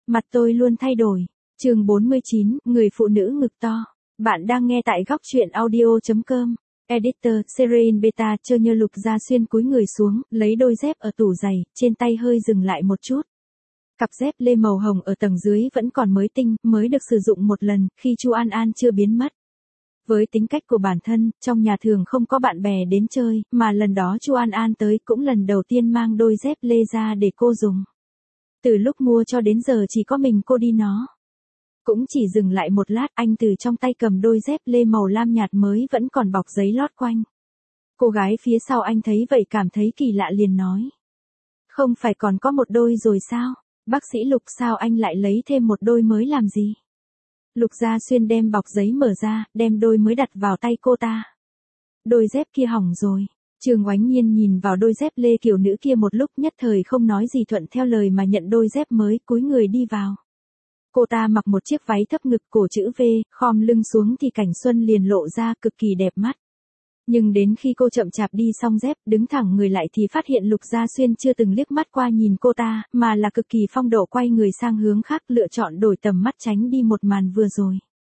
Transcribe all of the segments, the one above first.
Mặt tôi luôn thay đổi. Chương 49, người phụ nữ ngực to. Bạn đang nghe tại góc truyện audio.com. Editor, Serene Beta, Chơ Nhơ Lục Gia Xuyên cúi người xuống, lấy đôi dép ở tủ giày, trên tay hơi dừng lại một chút. Cặp dép lê màu hồng ở tầng dưới vẫn còn mới tinh, mới được sử dụng một lần, khi Chu An An chưa biến mất. Với tính cách của bản thân, trong nhà thường không có bạn bè đến chơi, mà lần đó Chu An An tới cũng lần đầu tiên mang đôi dép lê ra để cô dùng. Từ lúc mua cho đến giờ chỉ có mình cô đi nó. Cũng chỉ dừng lại một lát, anh từ trong tay cầm đôi dép lê màu lam nhạt mới vẫn còn bọc giấy lót quanh. Cô gái phía sau anh thấy vậy cảm thấy kỳ lạ liền nói. Không phải còn có một đôi rồi sao? Bác sĩ Lục, sao anh lại lấy thêm một đôi mới làm gì? Lục Gia Xuyên đem bọc giấy mở ra, đem đôi mới đặt vào tay cô ta. Đôi dép kia hỏng rồi. Trương Oánh Nhiên nhìn vào đôi dép lê kiểu nữ kia một lúc, nhất thời không nói gì, thuận theo lời mà nhận đôi dép mới, cúi người đi vào. Cô ta mặc một chiếc váy thấp ngực cổ chữ V, khom lưng xuống thì cảnh xuân liền lộ ra, cực kỳ đẹp mắt. Nhưng đến khi cô chậm chạp đi xong dép, đứng thẳng người lại thì phát hiện Lục Gia Xuyên chưa từng liếc mắt qua nhìn cô ta, mà là cực kỳ phong độ quay người sang hướng khác, lựa chọn đổi tầm mắt tránh đi một màn vừa rồi.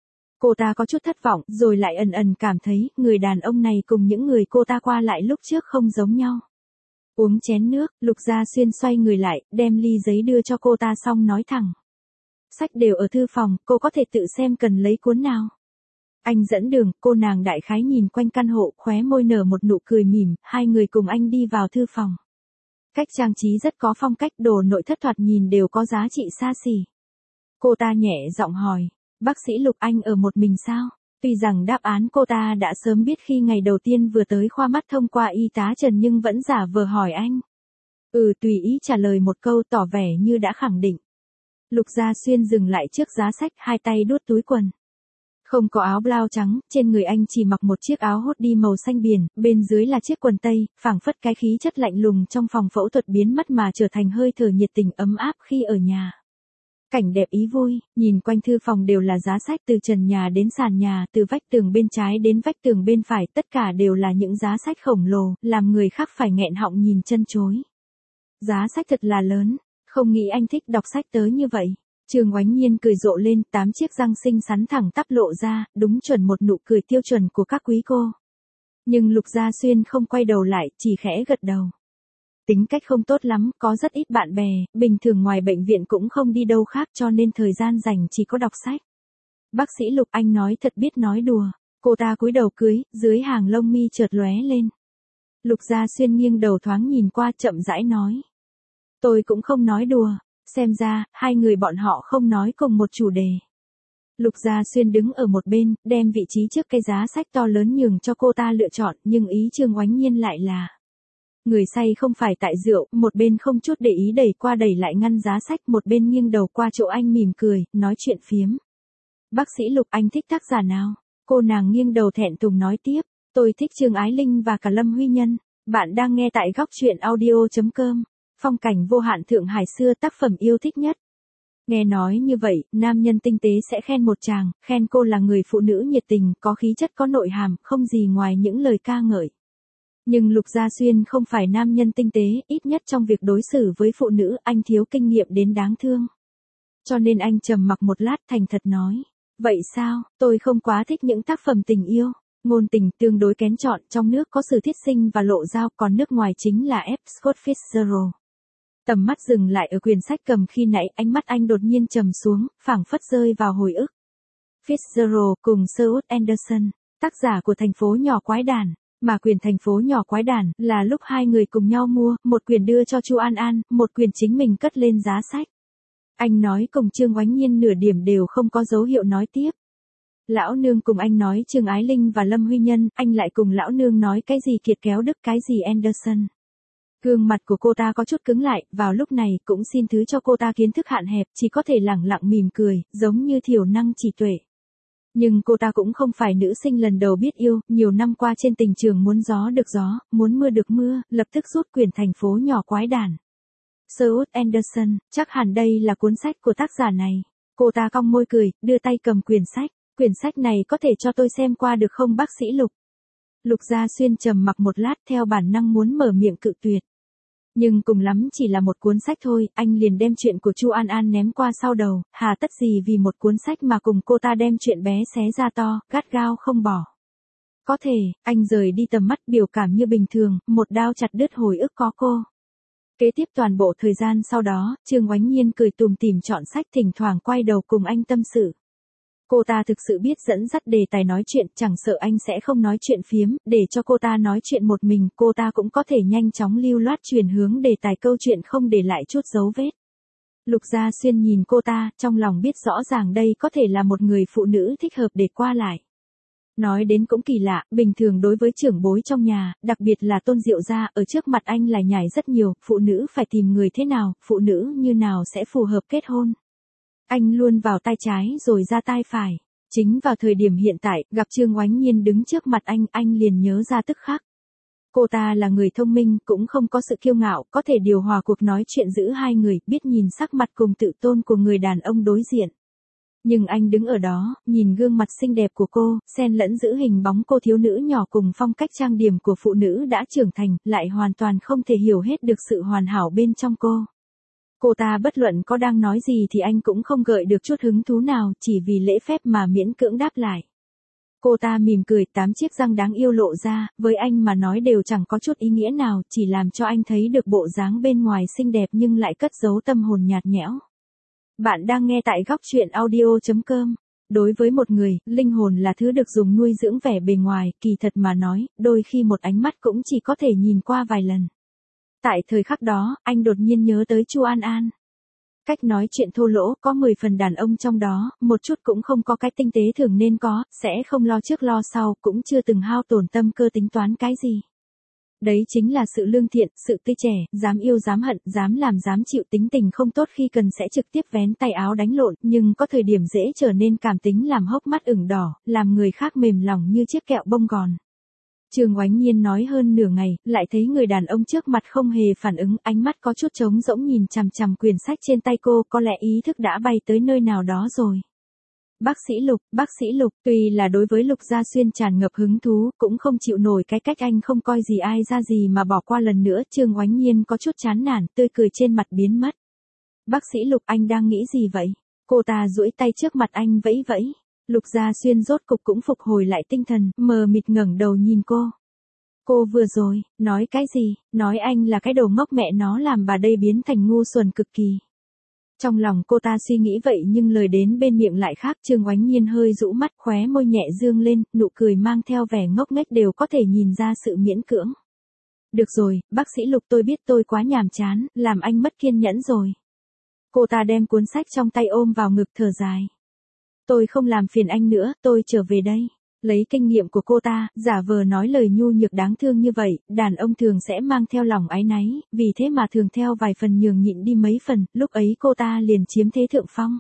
Cô ta có chút thất vọng, rồi lại ẩn ẩn cảm thấy, người đàn ông này cùng những người cô ta qua lại lúc trước không giống nhau. Uống chén nước, Lục Gia Xuyên xoay người lại, đem ly giấy đưa cho cô ta xong nói thẳng. Sách đều ở thư phòng, cô có thể tự xem cần lấy cuốn nào. Anh dẫn đường, cô nàng đại khái nhìn quanh căn hộ, khóe môi nở một nụ cười mỉm, hai người cùng anh đi vào thư phòng. Cách trang trí rất có phong cách, đồ nội thất thoạt nhìn đều có giá trị xa xỉ. Cô ta nhẹ giọng hỏi, bác sĩ Lục, anh ở một mình sao? Tuy rằng đáp án cô ta đã sớm biết khi ngày đầu tiên vừa tới khoa mắt thông qua y tá Trần, nhưng vẫn giả vờ hỏi anh. Tùy ý trả lời một câu, tỏ vẻ như đã khẳng định. Lục Gia Xuyên dừng lại trước giá sách, hai tay đút túi quần. Không có áo blau trắng, trên người anh chỉ mặc một chiếc áo hoodie màu xanh biển, bên dưới là chiếc quần tây, phảng phất cái khí chất lạnh lùng trong phòng phẫu thuật biến mất mà trở thành hơi thở nhiệt tình ấm áp khi ở nhà. Cảnh đẹp ý vui, nhìn quanh thư phòng đều là giá sách, từ trần nhà đến sàn nhà, từ vách tường bên trái đến vách tường bên phải, tất cả đều là những giá sách khổng lồ, làm người khác phải nghẹn họng nhìn chân chối. Giá sách thật là lớn, không nghĩ anh thích đọc sách tới như vậy. Trương Oánh Nhiên cười rộ lên, 8 chiếc răng xinh xắn thẳng tắp lộ ra, đúng chuẩn một nụ cười tiêu chuẩn của các quý cô. Nhưng Lục Gia Xuyên không quay đầu lại, chỉ khẽ gật đầu. Tính cách không tốt lắm, có rất ít bạn bè, bình thường ngoài bệnh viện cũng không đi đâu khác, cho nên thời gian rảnh chỉ có đọc sách. Bác sĩ Lục, anh nói thật biết nói đùa. Cô ta cúi đầu cưới, dưới hàng lông mi chợt lóe lên. Lục Gia Xuyên nghiêng đầu thoáng nhìn qua, chậm rãi nói. Tôi cũng không nói đùa. Xem ra, hai người bọn họ không nói cùng một chủ đề. Lục Gia Xuyên đứng ở một bên, đem vị trí trước cái giá sách to lớn nhường cho cô ta lựa chọn, nhưng ý Trương Oánh Nhiên lại là. Người say không phải tại rượu, một bên không chút để ý đẩy qua đẩy lại ngăn giá sách, một bên nghiêng đầu qua chỗ anh mỉm cười, nói chuyện phiếm. Bác sĩ Lục, anh thích tác giả nào? Cô nàng nghiêng đầu thẹn thùng nói tiếp, tôi thích Trương Ái Linh và cả Lâm Huy Nhân. Bạn đang nghe tại góc truyện audio.com. Phong cảnh vô hạn Thượng Hải xưa, tác phẩm yêu thích nhất. Nghe nói như vậy, nam nhân tinh tế sẽ khen một chàng, khen cô là người phụ nữ nhiệt tình, có khí chất, có nội hàm, không gì ngoài những lời ca ngợi. Nhưng Lục Gia Xuyên không phải nam nhân tinh tế, ít nhất trong việc đối xử với phụ nữ, anh thiếu kinh nghiệm đến đáng thương. Cho nên anh trầm mặc một lát, thành thật nói. Vậy sao, tôi không quá thích những tác phẩm tình yêu. Ngôn tình tương đối kén chọn, trong nước có Sử Thiết Sinh và Lộ Giao, còn nước ngoài chính là F. Scott Fitzgerald. Tầm mắt dừng lại ở quyển sách cầm khi nãy, ánh mắt anh đột nhiên trầm xuống, phảng phất rơi vào hồi ức. Fitzgerald cùng Sir Wood Anderson, tác giả của Thành phố nhỏ quái đản, mà quyển Thành phố nhỏ quái đản là lúc hai người cùng nhau mua, một quyển đưa cho Chu An An, một quyển chính mình cất lên giá sách. Anh nói cùng Trương Oánh Nhiên nửa điểm đều không có dấu hiệu nói tiếp. Lão nương cùng anh nói Trương Ái Linh và Lâm Huy Nhân, anh lại cùng lão nương nói cái gì Kiệt Kéo Đức, cái gì Anderson. Gương mặt của cô ta có chút cứng lại, vào lúc này cũng xin thứ cho cô ta kiến thức hạn hẹp, chỉ có thể lẳng lặng mỉm cười, giống như thiểu năng chỉ tuệ. Nhưng cô ta cũng không phải nữ sinh lần đầu biết yêu, nhiều năm qua trên tình trường muốn gió được gió, muốn mưa được mưa, lập tức rút quyển Thành phố nhỏ quái đản. Sir Wood Anderson, chắc hẳn đây là cuốn sách của tác giả này. Cô ta cong môi cười, đưa tay cầm quyển sách này có thể cho tôi xem qua được không bác sĩ Lục? Lục Gia Xuyên trầm mặc một lát, theo bản năng muốn mở miệng cự tuyệt. Nhưng cùng lắm chỉ là một cuốn sách thôi, anh liền đem chuyện của Chu An An ném qua sau đầu, hà tất gì vì một cuốn sách mà cùng cô ta đem chuyện bé xé ra to, gắt gao không bỏ. Có thể, anh rời đi tầm mắt biểu cảm như bình thường, một đao chặt đứt hồi ức có cô. Kế tiếp toàn bộ thời gian sau đó, Trương Oánh Nhiên cười tùm tìm chọn sách thỉnh thoảng quay đầu cùng anh tâm sự. Cô ta thực sự biết dẫn dắt đề tài nói chuyện, chẳng sợ anh sẽ không nói chuyện phiếm, để cho cô ta nói chuyện một mình, cô ta cũng có thể nhanh chóng lưu loát chuyển hướng đề tài câu chuyện không để lại chút dấu vết. Lục Gia Xuyên nhìn cô ta, trong lòng biết rõ ràng đây có thể là một người phụ nữ thích hợp để qua lại. Nói đến cũng kỳ lạ, bình thường đối với trưởng bối trong nhà, đặc biệt là Tôn Diệu gia, ở trước mặt anh là nhảy rất nhiều, phụ nữ phải tìm người thế nào, phụ nữ như nào sẽ phù hợp kết hôn. Anh luôn vào tay trái rồi ra tay phải. Chính vào thời điểm hiện tại, gặp Trương Oánh Nhiên đứng trước mặt anh liền nhớ ra tức khắc. Cô ta là người thông minh, cũng không có sự kiêu ngạo, có thể điều hòa cuộc nói chuyện giữa hai người, biết nhìn sắc mặt cùng tự tôn của người đàn ông đối diện. Nhưng anh đứng ở đó, nhìn gương mặt xinh đẹp của cô, xen lẫn giữ hình bóng cô thiếu nữ nhỏ cùng phong cách trang điểm của phụ nữ đã trưởng thành, lại hoàn toàn không thể hiểu hết được sự hoàn hảo bên trong cô. Cô ta bất luận có đang nói gì thì anh cũng không gợi được chút hứng thú nào, chỉ vì lễ phép mà miễn cưỡng đáp lại. Cô ta mỉm cười, 8 chiếc răng đáng yêu lộ ra, với anh mà nói đều chẳng có chút ý nghĩa nào, chỉ làm cho anh thấy được bộ dáng bên ngoài xinh đẹp nhưng lại cất giấu tâm hồn nhạt nhẽo. Bạn đang nghe tại góc truyện audio.com. Đối với một người, linh hồn là thứ được dùng nuôi dưỡng vẻ bề ngoài, kỳ thật mà nói, đôi khi một ánh mắt cũng chỉ có thể nhìn qua vài lần. Tại thời khắc đó, anh đột nhiên nhớ tới Chu An An. Cách nói chuyện thô lỗ, có 10 phần đàn ông trong đó, một chút cũng không có cái tinh tế thường nên có, sẽ không lo trước lo sau, cũng chưa từng hao tổn tâm cơ tính toán cái gì. Đấy chính là sự lương thiện, sự tươi trẻ, dám yêu dám hận, dám làm dám chịu, tính tình không tốt khi cần sẽ trực tiếp vén tay áo đánh lộn, nhưng có thời điểm dễ trở nên cảm tính làm hốc mắt ửng đỏ, làm người khác mềm lòng như chiếc kẹo bông gòn. Trương Oánh Nhiên nói hơn nửa ngày, lại thấy người đàn ông trước mặt không hề phản ứng, ánh mắt có chút trống rỗng nhìn chằm chằm quyển sách trên tay cô, có lẽ ý thức đã bay tới nơi nào đó rồi. Bác sĩ Lục, tuy là đối với Lục Gia Xuyên tràn ngập hứng thú, cũng không chịu nổi cái cách anh không coi gì ai ra gì mà bỏ qua lần nữa, Trương Oánh Nhiên có chút chán nản, tươi cười trên mặt biến mất. Bác sĩ Lục, anh đang nghĩ gì vậy? Cô ta duỗi tay trước mặt anh vẫy vẫy. Lục Gia Xuyên rốt cục cũng phục hồi lại tinh thần, mờ mịt ngẩng đầu nhìn cô. Cô vừa rồi, nói cái gì? Nói anh là cái đồ ngốc, mẹ nó làm bà đây biến thành ngu xuẩn cực kỳ. Trong lòng cô ta suy nghĩ vậy nhưng lời đến bên miệng lại khác. Trương Oánh Nhiên hơi rũ mắt, khóe môi nhẹ dương lên, nụ cười mang theo vẻ ngốc nghếch đều có thể nhìn ra sự miễn cưỡng. Được rồi, bác sĩ Lục, tôi biết tôi quá nhàm chán, làm anh mất kiên nhẫn rồi. Cô ta đem cuốn sách trong tay ôm vào ngực thở dài. Tôi không làm phiền anh nữa, tôi trở về đây. Lấy kinh nghiệm của cô ta, giả vờ nói lời nhu nhược đáng thương như vậy, đàn ông thường sẽ mang theo lòng áy náy, vì thế mà thường theo vài phần nhường nhịn đi mấy phần, lúc ấy cô ta liền chiếm thế thượng phong.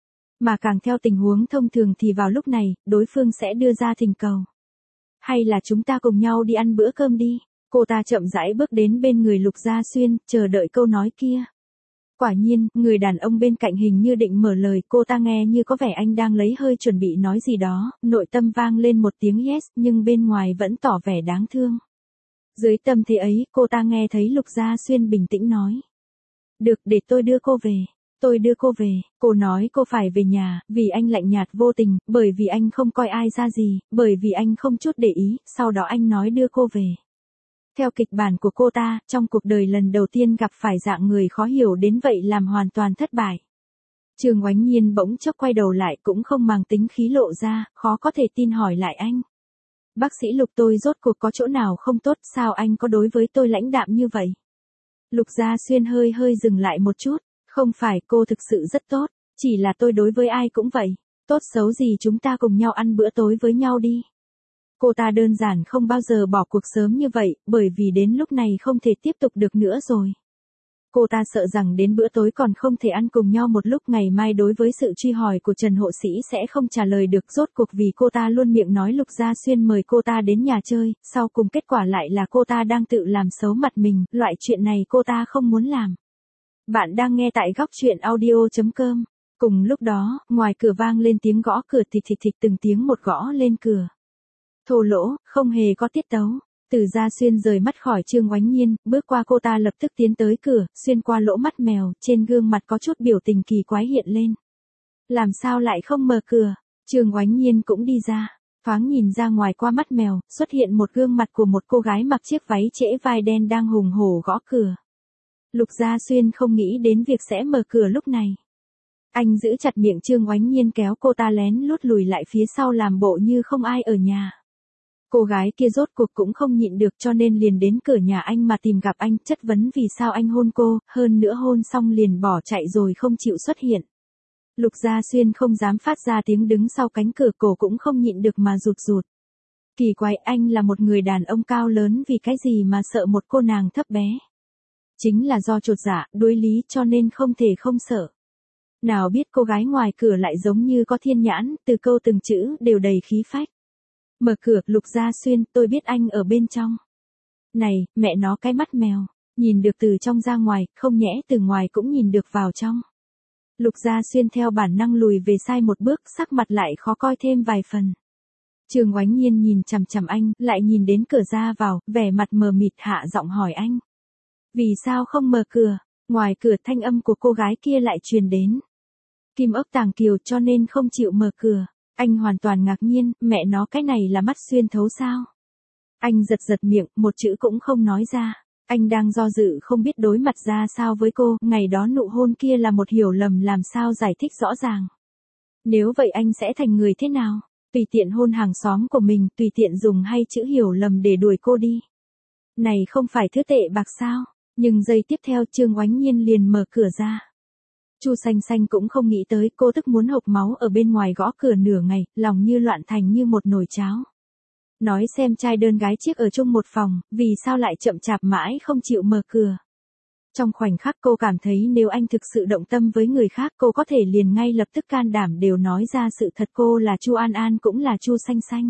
Mà càng theo tình huống thông thường thì vào lúc này, đối phương sẽ đưa ra thỉnh cầu. Hay là chúng ta cùng nhau đi ăn bữa cơm đi. Cô ta chậm rãi bước đến bên người Lục Gia Xuyên, chờ đợi câu nói kia. Quả nhiên, người đàn ông bên cạnh hình như định mở lời, cô ta nghe như có vẻ anh đang lấy hơi chuẩn bị nói gì đó, nội tâm vang lên một tiếng yes, nhưng bên ngoài vẫn tỏ vẻ đáng thương. Dưới tâm thế ấy, cô ta nghe thấy Lục Gia Xuyên bình tĩnh nói. Được, để tôi đưa cô về. Tôi đưa cô về. Cô nói cô phải về nhà, vì anh lạnh nhạt vô tình, bởi vì anh không coi ai ra gì, bởi vì anh không chút để ý, sau đó anh nói đưa cô về. Theo kịch bản của cô ta, trong cuộc đời lần đầu tiên gặp phải dạng người khó hiểu đến vậy làm hoàn toàn thất bại. Trương Oánh Nhiên bỗng chốc quay đầu lại cũng không màng tính khí lộ ra, khó có thể tin hỏi lại anh. Bác sĩ Lục, tôi rốt cuộc có chỗ nào không tốt, sao anh có đối với tôi lãnh đạm như vậy? Lục Gia Xuyên hơi dừng lại một chút, không phải, cô thực sự rất tốt, chỉ là tôi đối với ai cũng vậy, tốt xấu gì chúng ta cùng nhau ăn bữa tối với nhau đi. Cô ta đơn giản không bao giờ bỏ cuộc sớm như vậy, bởi vì đến lúc này không thể tiếp tục được nữa rồi. Cô ta sợ rằng đến bữa tối còn không thể ăn cùng nhau một lúc, ngày mai đối với sự truy hỏi của Trần Hộ Sĩ sẽ không trả lời được, rốt cuộc vì cô ta luôn miệng nói Lục Gia Xuyên mời cô ta đến nhà chơi, sau cùng kết quả lại là cô ta đang tự làm xấu mặt mình, loại chuyện này cô ta không muốn làm. Bạn đang nghe tại góc truyện audio.com. Cùng lúc đó, ngoài cửa vang lên tiếng gõ cửa thịch thịch thịch, từng tiếng một gõ lên cửa. Thô lỗ, không hề có tiết tấu. Từ Gia Xuyên rời mắt khỏi Trương Oánh Nhiên, bước qua cô ta lập tức tiến tới cửa, xuyên qua lỗ mắt mèo, trên gương mặt có chút biểu tình kỳ quái hiện lên. Làm sao lại không mở cửa? Trương Oánh Nhiên cũng đi ra, thoáng nhìn ra ngoài qua mắt mèo, xuất hiện một gương mặt của một cô gái mặc chiếc váy trễ vai đen đang hùng hổ gõ cửa. Lục Gia Xuyên không nghĩ đến việc sẽ mở cửa lúc này. Anh giữ chặt miệng Trương Oánh Nhiên kéo cô ta lén lút lùi lại phía sau làm bộ như không ai ở nhà. Cô gái kia rốt cuộc cũng không nhịn được cho nên liền đến cửa nhà anh mà tìm gặp anh, chất vấn vì sao anh hôn cô, hơn nữa hôn xong liền bỏ chạy rồi không chịu xuất hiện. Lục Gia Xuyên không dám phát ra tiếng đứng sau cánh cửa, cổ cũng không nhịn được mà rụt rụt. Kỳ quái, anh là một người đàn ông cao lớn vì cái gì mà sợ một cô nàng thấp bé. Chính là do chột dạ, đuối lý cho nên không thể không sợ. Nào biết cô gái ngoài cửa lại giống như có thiên nhãn, từ câu từng chữ đều đầy khí phách. Mở cửa, Lục Gia Xuyên, tôi biết anh ở bên trong. Này, mẹ nó cái mắt mèo, nhìn được từ trong ra ngoài, không nhẽ từ ngoài cũng nhìn được vào trong. Lục Gia Xuyên theo bản năng lùi về sai một bước, sắc mặt lại khó coi thêm vài phần. Trương Oánh Nhiên nhìn chằm chằm anh, lại nhìn đến cửa ra vào, vẻ mặt mờ mịt hạ giọng hỏi anh. Vì sao không mở cửa? Ngoài cửa thanh âm của cô gái kia lại truyền đến. Kim ốc tàng kiều cho nên không chịu mở cửa. Anh hoàn toàn ngạc nhiên, mẹ nó cái này là mắt xuyên thấu sao? Anh giật giật miệng, một chữ cũng không nói ra. Anh đang do dự không biết đối mặt ra sao với cô, ngày đó nụ hôn kia là một hiểu lầm làm sao giải thích rõ ràng. Nếu vậy anh sẽ thành người thế nào? Tùy tiện hôn hàng xóm của mình, tùy tiện dùng hay chữ hiểu lầm để đuổi cô đi. Này không phải thứ tệ bạc sao? Nhưng giây tiếp theo Trương Oánh Nhiên liền mở cửa ra. Chu Xanh Xanh cũng không nghĩ tới, cô tức muốn hộc máu ở bên ngoài gõ cửa nửa ngày, lòng như loạn thành như một nồi cháo. Nói xem trai đơn gái chiếc ở chung một phòng, vì sao lại chậm chạp mãi không chịu mở cửa. Trong khoảnh khắc cô cảm thấy nếu anh thực sự động tâm với người khác cô có thể liền ngay lập tức can đảm đều nói ra sự thật, cô là Chu An An cũng là Chu Xanh Xanh.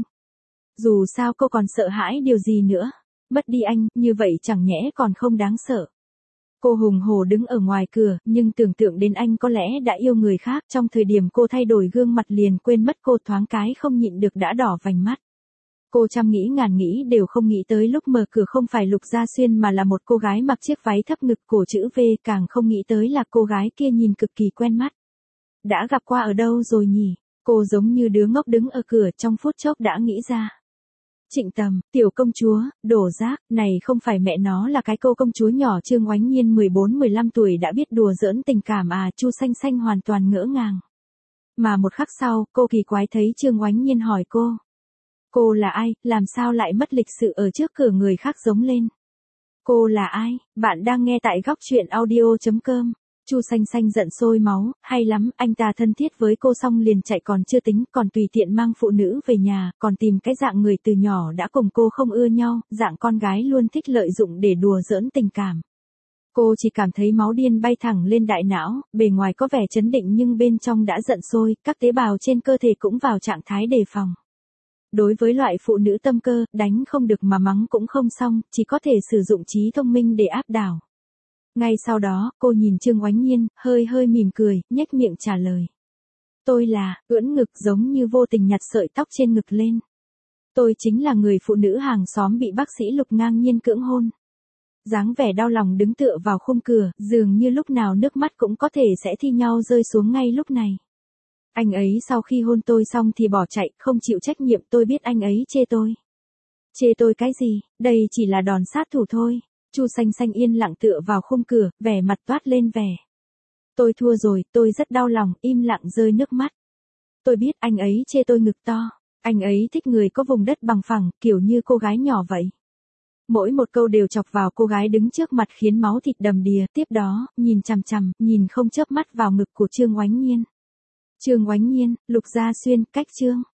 Dù sao cô còn sợ hãi điều gì nữa, mất đi anh, như vậy chẳng nhẽ còn không đáng sợ. Cô hùng hổ đứng ở ngoài cửa, nhưng tưởng tượng đến anh có lẽ đã yêu người khác, trong thời điểm cô thay đổi gương mặt liền quên mất, cô thoáng cái không nhịn được đã đỏ vành mắt. Cô trăm nghĩ ngàn nghĩ đều không nghĩ tới lúc mở cửa không phải Lục Gia Xuyên mà là một cô gái mặc chiếc váy thấp ngực cổ chữ V, càng không nghĩ tới là cô gái kia nhìn cực kỳ quen mắt. Đã gặp qua ở đâu rồi nhỉ? Cô giống như đứa ngốc đứng ở cửa, trong phút chốc đã nghĩ ra. Trịnh Tầm, tiểu công chúa, đổ rác, này không phải mẹ nó là cái cô công chúa nhỏ Trương Oánh Nhiên 14-15 tuổi đã biết đùa giỡn tình cảm à? Chu Xanh Xanh hoàn toàn ngỡ ngàng. Mà một khắc sau, cô kỳ quái thấy Trương Oánh Nhiên hỏi cô. Cô là ai, làm sao lại mất lịch sự ở trước cửa người khác giống lên? Cô là ai? Bạn đang nghe tại góc truyện audio.com. Chu Xanh Xanh giận sôi máu, hay lắm, anh ta thân thiết với cô xong liền chạy còn chưa tính, còn tùy tiện mang phụ nữ về nhà, còn tìm cái dạng người từ nhỏ đã cùng cô không ưa nhau, dạng con gái luôn thích lợi dụng để đùa giỡn tình cảm. Cô chỉ cảm thấy máu điên bay thẳng lên đại não, bề ngoài có vẻ trấn định nhưng bên trong đã giận sôi, các tế bào trên cơ thể cũng vào trạng thái đề phòng. Đối với loại phụ nữ tâm cơ, đánh không được mà mắng cũng không xong, chỉ có thể sử dụng trí thông minh để áp đảo. Ngay sau đó, cô nhìn Trương Oánh Nhiên, hơi hơi mỉm cười, nhếch miệng trả lời. Tôi là, ưỡn ngực giống như vô tình nhặt sợi tóc trên ngực lên. Tôi chính là người phụ nữ hàng xóm bị bác sĩ Lục ngang nhiên cưỡng hôn. Dáng vẻ đau lòng đứng tựa vào khung cửa, dường như lúc nào nước mắt cũng có thể sẽ thi nhau rơi xuống ngay lúc này. Anh ấy sau khi hôn tôi xong thì bỏ chạy, không chịu trách nhiệm, tôi biết anh ấy chê tôi. Chê tôi cái gì, đây chỉ là đòn sát thủ thôi. Chu Xanh Xanh yên lặng tựa vào khung cửa, vẻ mặt toát lên vẻ. Tôi thua rồi, tôi rất đau lòng, im lặng rơi nước mắt. Tôi biết anh ấy chê tôi ngực to, anh ấy thích người có vùng đất bằng phẳng, kiểu như cô gái nhỏ vậy. Mỗi một câu đều chọc vào cô gái đứng trước mặt khiến máu thịt đầm đìa, tiếp đó, nhìn chằm chằm, nhìn không chớp mắt vào ngực của Trương Oánh Nhiên. Trương Oánh Nhiên, Lục Gia Xuyên, cách Trương.